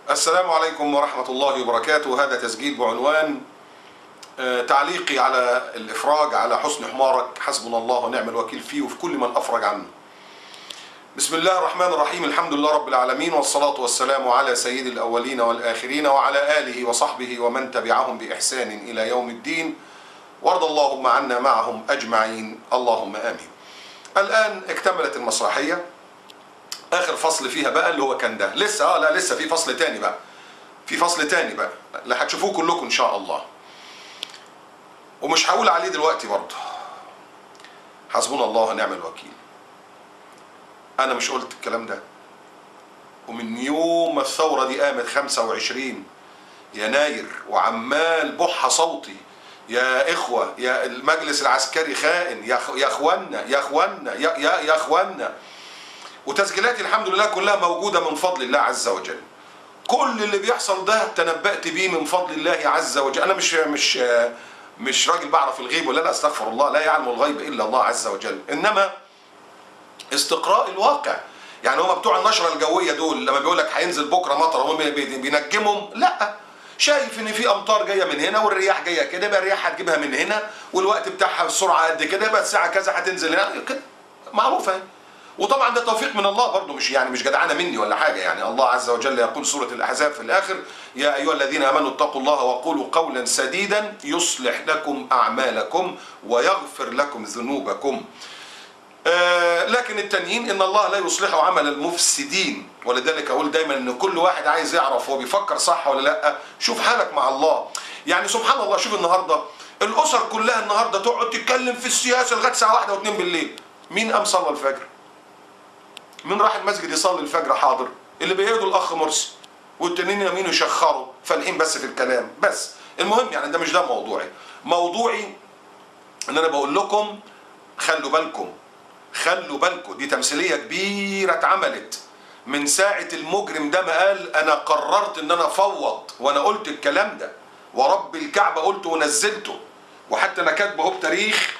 السلام عليكم ورحمة الله وبركاته. هذا تسجيل بعنوان تعليقي على الإفراج على حسن حمارك، حسبنا الله ونعم الوكيل فيه وفي كل من أفرج عنه. بسم الله الرحمن الرحيم، الحمد لله رب العالمين، والصلاة والسلام على سيد الأولين والآخرين وعلى آله وصحبه ومن تبعهم بإحسان إلى يوم الدين، وارض اللهم عنا معهم أجمعين، اللهم آمين. الآن اكتملت المسرحية، آخر فصل فيها بقى اللي هو كان ده. لسه في فصل تاني بقى، اللي هتشوفوه كلكم إن شاء الله، ومش هقول عليه دلوقتي برضه. حسبنا الله ونعم الوكيل. أنا مش قلت الكلام ده؟ ومن يوم الثورة دي قامت 25 يناير وعمال بح صوتي يا إخوة، يا المجلس العسكري خائن، يا إخوانا. وتسجيلاتي الحمد لله كلها موجودة من فضل الله عز وجل. كل اللي بيحصل ده تنبأت بيه من فضل الله عز وجل. أنا مش راجل بعرف الغيب، ولا لا، استغفر الله، لا يعلم الغيب إلا الله عز وجل، إنما استقراء الواقع. يعني هما بتوع النشرة الجوية دول لما بيقول لك هينزل بكرة مطر وهم بينجمهم، لا، شايف ان في امطار جايه من هنا والرياح جايه كده، يبقى الرياح هتجيبها من هنا، والوقت بتاعها السرعه قد كده، يبقى الساعه كذا هتنزل هنا كده، معروفه. وطبعا ده توفيق من الله برضه، مش جدعانه مني ولا حاجه. يعني الله عز وجل يقول سوره الاحزاب في الاخر: يا ايها الذين امنوا اتقوا الله وقولوا قولا سديدا يصلح لكم اعمالكم ويغفر لكم ذنوبكم. لكن التانيين ان الله لا يصلح عمل المفسدين. ولذلك اقول دايما ان كل واحد عايز يعرف هو بيفكر صح ولا لا، شوف حالك مع الله. يعني سبحان الله، شوف النهارده الاسر كلها النهارده تقعد تتكلم في السياسه لغايه الساعه 1 و2 بالليل. مين قام صلى الفجر؟ مين راح المسجد يصلي الفجر؟ حاضر. اللي بيهدوا الاخ مرسي والتانيين يمين يشخروا فالحين بس في الكلام بس. المهم يعني ده مش ده موضوعي ان انا بقول لكم خلوا بالكم، دي تمثيليه كبيره اتعملت من ساعه المجرم ده ما قال انا قررت ان انا افوض. وانا قلت الكلام ده ورب الكعبه قلته ونزلته، وحتى انا كاتبه بتاريخ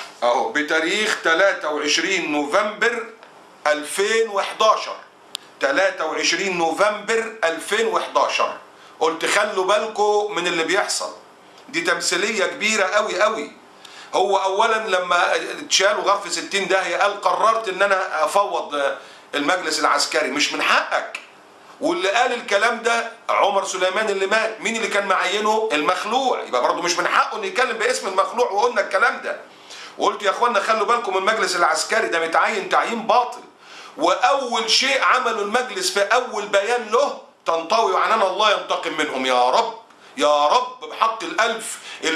23 نوفمبر 2011. 23 نوفمبر 2011 قلت خلوا بالكم من اللي بيحصل. دي تمثيليه كبيره قوي قوي. هو اولا لما اتشالوا غرف 60 داهيه قال قررت ان انا افوض المجلس العسكري. مش من حقك. واللي قال الكلام ده عمر سليمان اللي مات. مين اللي كان معينه؟ المخلوع. يبقى برضه مش من حقه انه يتكلم باسم المخلوع. وقلنا الكلام ده وقلت يا اخوانا خلوا بالكم من المجلس العسكري ده متعين تعيين باطل. واول شيء عمله المجلس في اول بيان له: طنطاوي وعنان الله ينتقم منهم. يا رب يا رب بحق الألف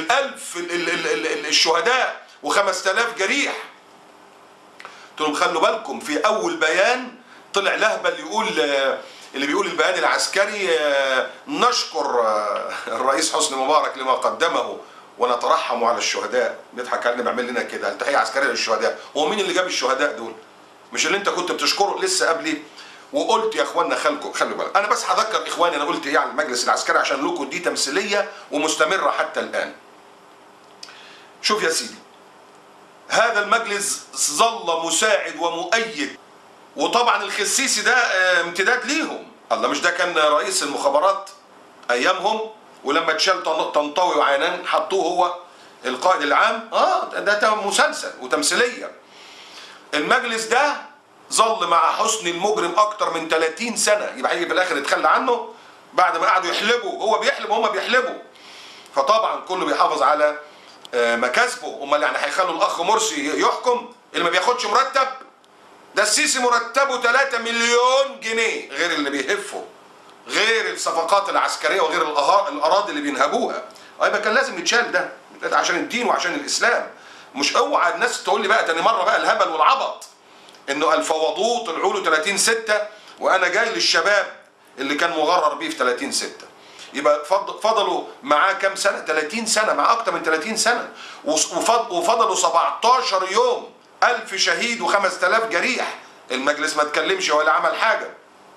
الشهداء و5000 جريح. قلت لهم خلوا بالكم. في أول بيان طلع لهبل اللي بيقول البيان العسكري: نشكر الرئيس حسني مبارك لما قدمه ونترحم على الشهداء. بيضحك علينا، بيعمل لنا كده تحية عسكرية للشهداء. هو مين اللي جاب الشهداء دول؟ مش اللي انت كنت بتشكره لسه قبلي؟ وقلت يا اخوانا خلوا بالك. انا بس هذكر اخواني انا قلت ايه على المجلس العسكري عشان لكم دي تمثيليه ومستمره حتى الان. شوف يا سيدي، هذا المجلس ظل مساعد ومؤيد، وطبعا الخسيسي ده امتداد ليهم. الله، مش ده كان رئيس المخابرات ايامهم؟ ولما اتشال طنطاوي وعنان حطوه هو القائد العام. ده مسلسل وتمثيليه. المجلس ده ظل مع حسني المجرم اكتر من 30 سنه. يبقى هيجي في الاخر يتخلى عنه بعد ما قعدوا يحلبوا. هو بيحلب وهم بيحلبوا. فطبعا كله بيحافظ على مكاسبه. امال يعني هيخلوا الاخ مرسي يحكم اللي ما بياخدش مرتب؟ ده السيسي مرتبه 3 مليون جنيه غير اللي بيهفه، غير الصفقات العسكريه وغير الاراضي اللي بينهبوها. يبقى كان لازم يتشال ده عشان الدين وعشان الاسلام. مش اوعى الناس تقول لي بقى تاني مره بقى الهبل والعبط انه الفوضوه طلعوا له 30/6 وانا جاي للشباب اللي كان مغرر بيه في 30/6. يبقى فضلوا معاه كام سنه؟ 30 سنه، مع اكتر من 30 سنه. وفضلوا 17 يوم، 1000 شهيد و5000 جريح. المجلس ما اتكلمش ولا عمل حاجه.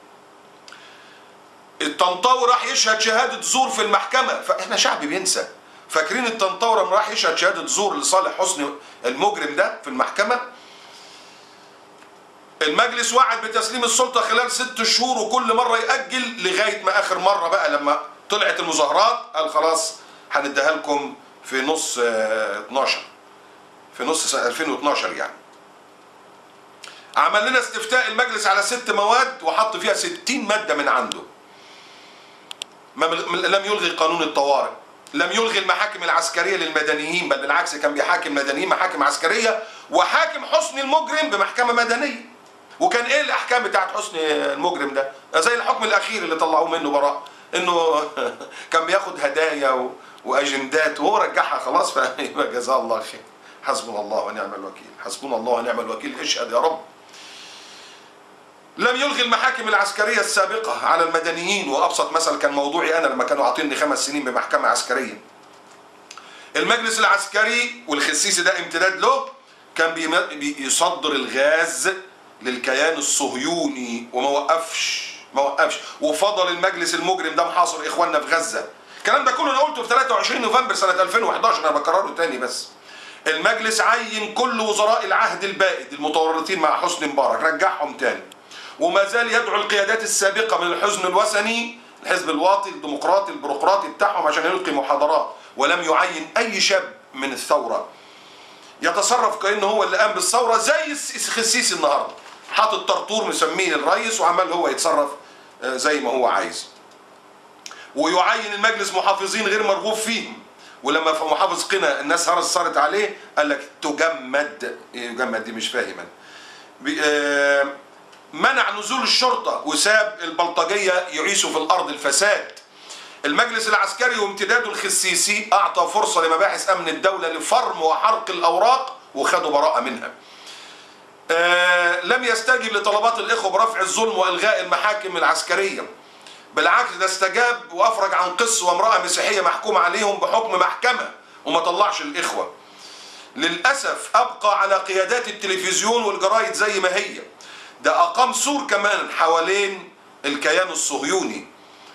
الطنطاوي راح يشهد شهاده زور في المحكمه. فاحنا شعب بينسى. فاكرين الطنطاوي لما راح يشهد شهاده زور لصالح حسني المجرم ده في المحكمه؟ المجلس وعد بتسليم السلطة خلال 6 شهور، وكل مرة يأجل لغاية ما آخر مرة بقى لما طلعت المظاهرات قال خلاص هنديها لكم في نص 12، في نص سنة 2012 يعني. عمل لنا استفتاء المجلس على 6 مواد وحط فيها 60 مادة من عنده. لم يلغي قانون الطوارئ، لم يلغي المحاكم العسكرية للمدنيين، بل بالعكس كان بيحاكم مدنيين محاكم عسكرية، وحاكم حسني المجرم بمحكمة مدنية. وكان ايه الاحكام بتاعت حسني المجرم ده؟ زي الحكم الاخير اللي طلعوه منه براء، انه كان بياخد هدايا واجندات وهو رجعها خلاص، فيبقى جزاه الله خير. حسبنا الله ونعم الوكيل، حسبنا الله ونعم الوكيل، اشهد يا رب. لم يلغي المحاكم العسكرية السابقة على المدنيين، وأبسط مثل كان موضوعي أنا لما كانوا عاطيني 5 سنين بمحكمة عسكرية. المجلس العسكري والخسيسي ده امتداد له كان بيصدر الغاز للكيان الصهيوني وما وقفش وفضل المجلس المجرم ده محاصر إخواننا في غزة. الكلام ده كله أنا قلته في 23 نوفمبر سنة 2011، أنا بكرره تاني بس. المجلس عين كل وزراء العهد البائد المتورطين مع حسني مبارك، رجعهم تاني، وما زال يدعو القيادات السابقة من الحزن الوثني، الحزب الواطي الديمقراطي البيروقراطي بتاعهم، عشان يلقي محاضرات، ولم يعين أي شاب من الثورة يتصرف كأنه هو اللي قام بالثورة، زي الخسيسي النهارده حاطط طرطور مسميه الرئيس وعمال هو يتصرف زي ما هو عايز. ويعين المجلس محافظين غير مرغوب فيهم، ولما في محافظ قنا الناس صارت عليه قال لك تجمد. يجمد دي مش فاهما. منع نزول الشرطة وساب البلطجية يعيشوا في الأرض الفساد. المجلس العسكري وامتداده الخسيسي أعطى فرصة لمباحث أمن الدولة لفرم وحرق الأوراق وخدوا براءة منها. لم يستجب لطلبات الإخوة برفع الظلم وإلغاء المحاكم العسكرية، بالعكس ده استجاب وأفرج عن قس وامرأة مسيحية محكوم عليهم بحكم محكمة وما طلعش الإخوة. للأسف أبقى على قيادات التلفزيون والجرايد زي ما هي، ده أقام سور كمان حوالين الكيان الصهيوني.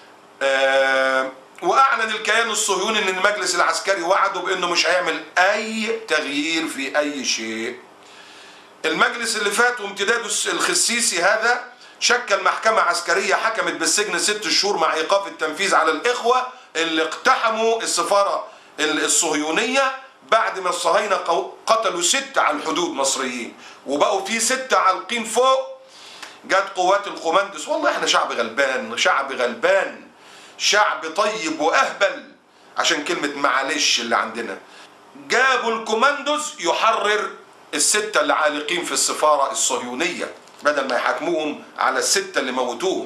وأعلن الكيان الصهيوني أن المجلس العسكري وعده بأنه مش هيعمل أي تغيير في أي شيء. المجلس اللي فات وامتداده الخسيسي هذا شكل محكمة عسكرية حكمت بالسجن 6 شهور مع إيقاف التنفيذ على الإخوة اللي اقتحموا السفارة الصهيونية بعد ما الصهاينة قتلوا 6 على الحدود مصريين، وبقوا في 6 عالقين فوق. جت قوات القمندس، والله احنا شعب غلبان، شعب غلبان، شعب طيب وأهبل، عشان كلمة معلش اللي عندنا. جابوا الكوماندوز يحرر ال6 اللي عالقين في السفارة الصهيونية بدل ما يحاكموهم على ال6 اللي موتوهم.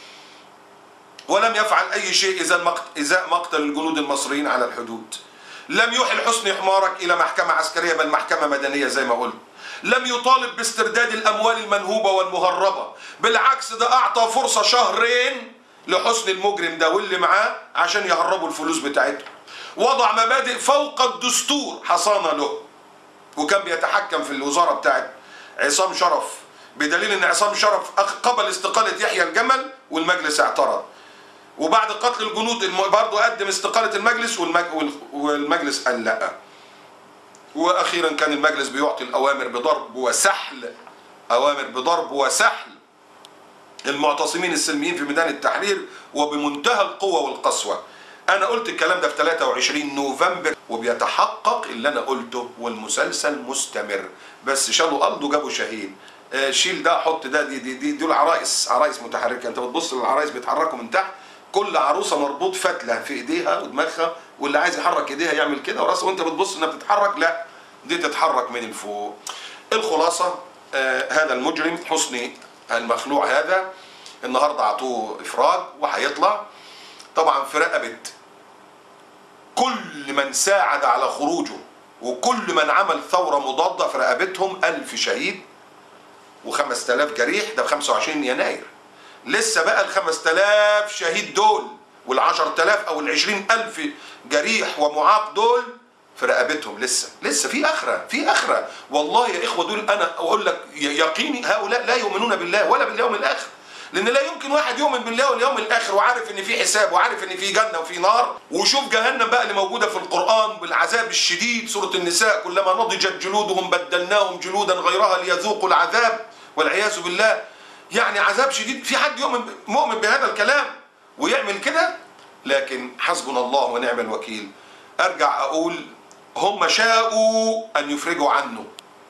ولم يفعل أي شيء إزاء مقتل الجنود المصريين على الحدود. لم يحل حسني حمارك إلى محكمة عسكرية بل محكمة مدنية زي ما قلت. لم يطالب باسترداد الأموال المنهوبة والمهربة، بالعكس ده أعطى فرصة 2 شهر لحسني المجرم ده واللي معاه عشان يهربوا الفلوس بتاعتهم. وضع مبادئ فوق الدستور حصانة له، وكان بيتحكم في الوزارة بتاعت عصام شرف، بدليل ان عصام شرف قبل استقالة يحيى الجمل والمجلس اعترض، وبعد قتل الجنود برضه قدم استقالة المجلس والمجلس قال لا. واخيرا كان المجلس بيعطي الاوامر بضرب وسحل، اوامر بضرب وسحل المعتصمين السلميين في ميدان التحرير وبمنتهى القوة والقسوة. انا قلت الكلام ده في 23 نوفمبر وبيتحقق اللي انا قلته، والمسلسل مستمر. بس شالوا قلده جابوا شاهين، شيل ده حط ده، دول عرايس متحركه. انت بتبص للعرايس بيتحركوا من تحت، كل عروسه مربوط فتله في ايديها ودماغها، واللي عايز يحرك ايديها يعمل كده وراسه، وانت بتبص انها بتتحرك، لا دي تتحرك من الفوق. الخلاصه هذا المجرم حسني المخلوع هذا النهارده عطوه افراج وهيطلع طبعا في رقبه كل من ساعد على خروجه وكل من عمل ثوره مضاده، في رقبتهم 1000 شهيد و5000 جريح. ده ب 25 يناير. لسه بقى ال5000 شهيد دول وال10000 او ال20000 جريح ومعاق دول في رقبتهم. لسه في اخره والله يا اخوه. دول انا اقول لك يقيني هؤلاء لا يؤمنون بالله ولا باليوم الاخر، لان لا يمكن واحد يؤمن بالله واليوم الاخر وعارف ان في حساب وعارف ان في جنه وفي نار. وشوف جهنم بقى اللي موجوده في القران بالعذاب الشديد، سوره النساء، كلما نضجت جلودهم بدلناهم جلودا غيرها ليذوقوا العذاب والعياذ بالله. يعني عذاب شديد. في حد مؤمن بهذا الكلام ويعمل كده؟ لكن حسبنا الله ونعم الوكيل. ارجع اقول هم شاءوا ان يفرجوا عنه،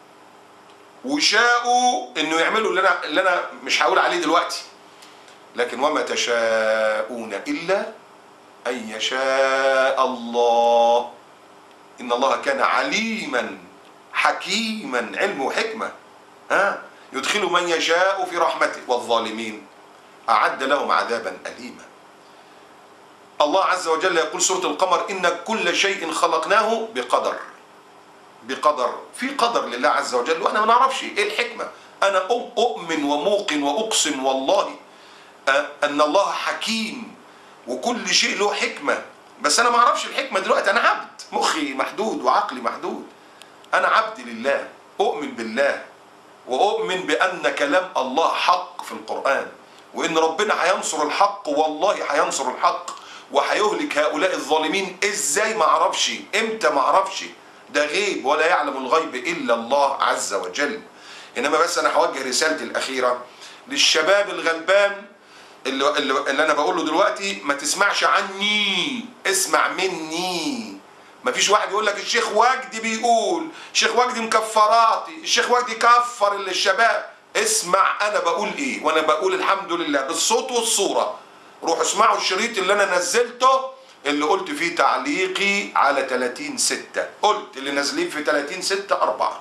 وشاءوا انه يعملوا اللي انا مش هقول عليه دلوقتي، لكن وما تشاءون الا ان يشاء الله. ان الله كان عليما حكيما، علم وحكمه. يدخل من يشاء في رحمته، والظالمين اعد لهم عذابا اليما. الله عز وجل يقول سورة القمر: إن كل شيء خلقناه بقدر. بقدر، في قدر لله عز وجل، وأنا ما نعرفش إيه الحكمة. أنا أؤمن وموقن وأقسم والله أن الله حكيم وكل شيء له حكمة، بس أنا ما أعرفش الحكمة دلوقتي. أنا عبد، مخي محدود وعقلي محدود. أنا عبد لله، أؤمن بالله وأؤمن بأن كلام الله حق في القرآن، وإن ربنا هينصر الحق، والله هينصر الحق وهيهلك هؤلاء الظالمين. ازاي؟ ما اعرفش، امتى ما اعرفش، ده غيب ولا يعلم الغيب الا الله عز وجل. انما بس انا هوجه رسالتي الاخيره للشباب الغلبان اللي انا بقوله دلوقتي: ما تسمعش عني، اسمع مني. ما فيش واحد يقول لك الشيخ وجدي بيقول، الشيخ وجدي مكفراتي، الشيخ وجدي كفر الشباب. اسمع انا بقول ايه، وانا بقول الحمد لله بالصوت والصوره. روحوا اسمعوا الشريط اللي انا نزلته، اللي قلت فيه تعليقي على 30/6. قلت اللي نازلين في 30/6 4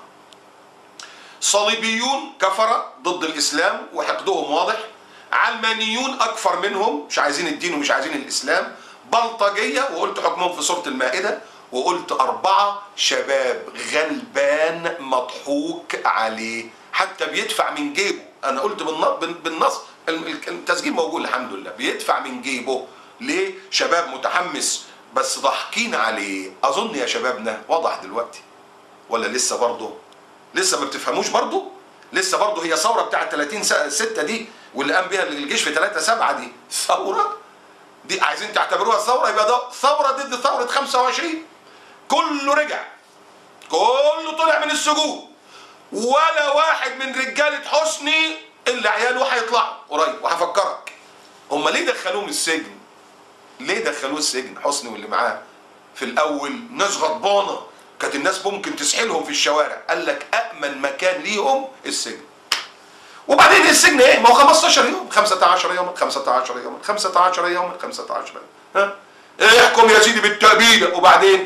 صليبيون كفرة ضد الاسلام وحقدهم واضح، علمانيون اكفر منهم مش عايزين الدين ومش عايزين الاسلام، بلطجية وقلت حكمهم في سورة المائدة، وقلت 4 شباب غلبان مضحوك عليه حتى بيدفع من جيبه. انا قلت بالنص، التسجيل موجود الحمد لله، بيدفع من جيبه. ليه؟ شباب متحمس بس ضاحكين عليه. اظن يا شبابنا وضح دلوقتي ولا لسه برضه؟ لسه ما بتفهموش برضه؟ لسه برضه هي ثوره بتاعت 30/6 دي واللي قام بيها الجيش في 3/7 دي ثوره؟ دي عايزين تعتبروها ثوره؟ يبقى ده ثوره ضد ثوره 25. كله رجع، كله طلع من السجون، ولا واحد من رجاله حسني الا عياله هيطلعوا قريب. وهفكرك هم ليه دخلوهم السجن؟ ليه دخلوه السجن حسني واللي معاه؟ في الاول ناس غضبانه، كانت الناس ممكن تسحلهم في الشوارع. قال لك امن مكان ليهم السجن. وبعدين السجن ايه؟ ما هو 15 يوم، 15 يوم، 15 يوم، 15 يوم، 15 يوم. ها؟ احكم يا سيدي بالتأبيدة، وبعدين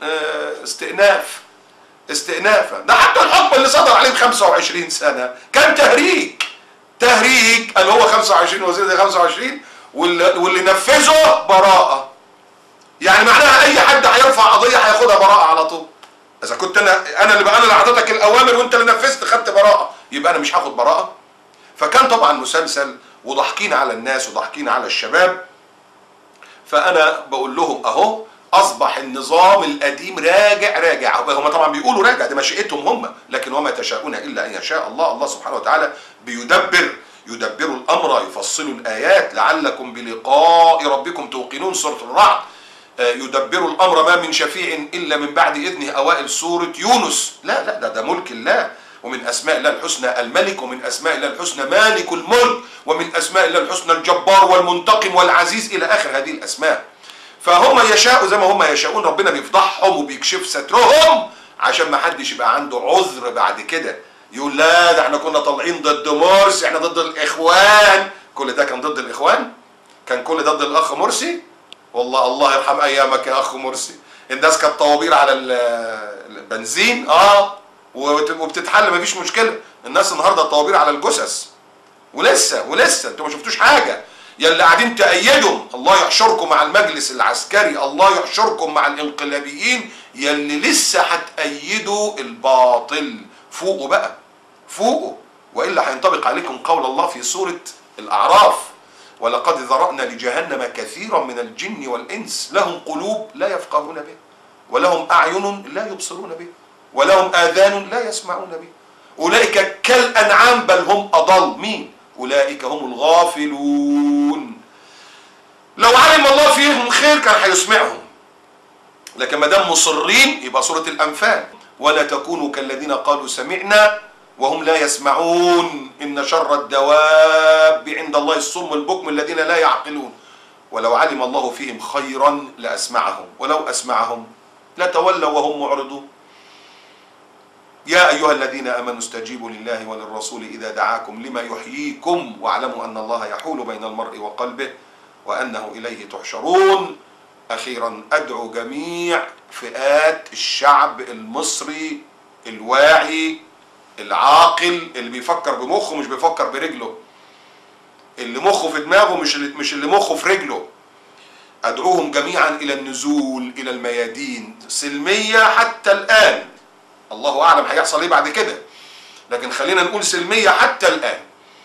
استئنافا. ده حتى الحكم اللي صدر عليه ب 25 سنة كان تهريج اللي هو 25 وزيادة 25، واللي نفذه براءة. يعني معناها اي حد هيرفع قضية هياخدها براءة على طول. اذا كنت انا اللي اعطيتك الاوامر وانت اللي نفذت خدت براءة، يبقى انا مش هاخد براءة. فكان طبعا مسلسل وضحكين على الناس وضحكين على الشباب. فانا بقول لهم اهو اصبح النظام القديم راجع. هم طبعا بيقولوا راجع، دي مشيئتهم هم، لكن وما تشاءون الا ان يشاء الله. الله سبحانه وتعالى يدبر الامر، يفصل الايات لعلكم بلقاء ربكم توقنون. سوره الرعد. يدبر الامر ما من شفيع الا من بعد اذنه. اوائل سوره يونس. لا ده ملك الله، ومن اسماء الله الحسنى الملك، ومن اسماء الله الحسنى مالك الملك، ومن اسماء الله الحسنى الجبار والمنتقم والعزيز الى اخر هذه الاسماء. فهم يشاءوا زي ما هم يشاءون، ربنا بيفضحهم وبيكشف سترهم عشان ما حدش يبقى عنده عذر بعد كده يقول لا ده احنا كنا طالعين ضد مرسي، احنا ضد الاخوان. كل ده كان ضد الاخوان؟ كان كل ده ضد الاخ مرسي؟ والله الله يرحم ايامك يا اخ مرسي. الناس كانت طوابير على البنزين وبتتحل مفيش مشكله. الناس النهارده طوابير على الجثث ولسه انتوا ما شفتوش حاجه. يا اللي قاعدين تأيدوا، الله يحشركم مع المجلس العسكري، الله يحشركم مع الانقلابيين. يا اللي لسه هتأيدوا الباطل، فوقوا بقى، فوقوا، والا هينطبق عليكم قول الله في سوره الاعراف: ولقد ذرأنا لجهنم كثيرا من الجن والانس لهم قلوب لا يفقهون بها، ولهم اعين لا يبصرون بها، ولهم اذان لا يسمعون بها، اولئك كالانعام بل هم اضل. مين؟ اولئك هم الغافلون. لو علم الله فيهم خير كان هيسمعهم، لكن ما دام مصرين يبقى سوره الانفال: ولا تكونوا كالذين قالوا سمعنا وهم لا يسمعون إن شر الدواب عند الله الصم البكم الذين لا يعقلون ولو علم الله فيهم خيرا لأسمعهم ولو أسمعهم لتولوا وهم معرضون. يا أيها الذين آمنوا استجيبوا لله وللرسول إذا دعاكم لما يحييكم واعلموا أن الله يحول بين المرء وقلبه وأنه إليه تحشرون. أخيرا أدعو جميع فئات الشعب المصري الواعي العاقل اللي بيفكر بمخه مش بيفكر برجله، اللي مخه في دماغه مش اللي مخه في رجله، أدعوهم جميعا إلى النزول إلى الميادين سلمية حتى الآن. الله أعلم هيحصل إيه بعد كده، لكن خلينا نقول سلمية حتى الآن.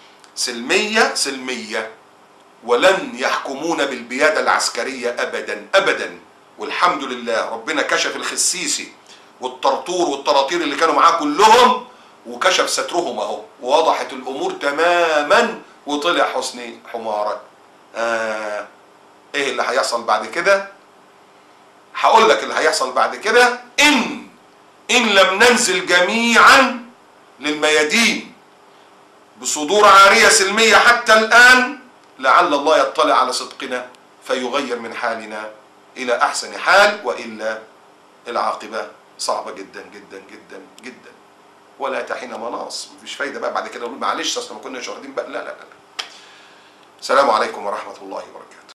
سلمية ولن يحكمون بالبيادة العسكرية أبدا أبدا. والحمد لله ربنا كشف الخسيسي والطرطور والطراطير اللي كانوا معاه كلهم وكشف سترهم اهو ووضحت الأمور تماما وطلع حسني حمارة. ايه اللي هيحصل بعد كده؟ هقول لك اللي هيحصل بعد كده. إن لم ننزل جميعا للميادين بصدور عارية سلمية حتى الآن لعل الله يطلع على صدقنا فيغير من حالنا إلى أحسن حال، وإلا العاقبة صعبة جدا جدا جدا جدا ولا تحين مناص. مفيش فايدة بقى بعد كده نقول معلش أصل ما كناش واخدين بقى. لا لا لا. السلام عليكم ورحمة الله وبركاته.